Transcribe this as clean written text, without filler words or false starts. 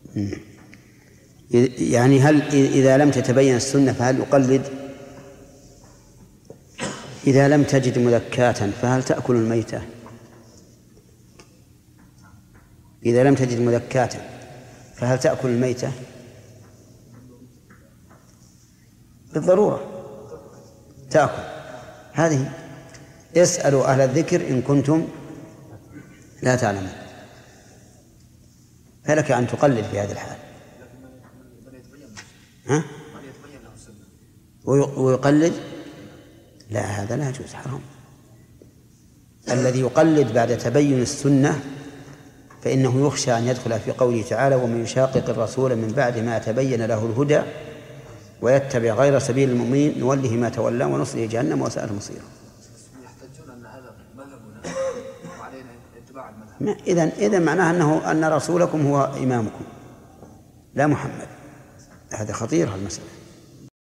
يعني هل إذا لم تتبين السنة فهل يقلد؟ إذا لم تجد مذكاة فهل تأكل الميتة؟ إذا لم تجد مذكاة فهل تأكل الميتة؟ بالضرورة تأكل. هذه اسألوا أهل الذكر إن كنتم لا تعلمون. فلك أن تقلد في هذه الحال. ها؟ ويقلد؟ لا، هذا لا يجوز، حرام. الذي يقلد بعد تبين السنة فإنه يخشى أن يدخل في قوله تعالى: ومن يشاقق الرسول من بعد ما تبين له الهدى ويتبع غير سبيل المؤمنين نوله ما تولى ونصله جهنم وساءت مصيره. يحتجون أن هذا مذهبنا وعلينا اتباع المذهب. إذن معناه أن رسولكم هو إمامكم لا محمد. هذا خطير المسألة.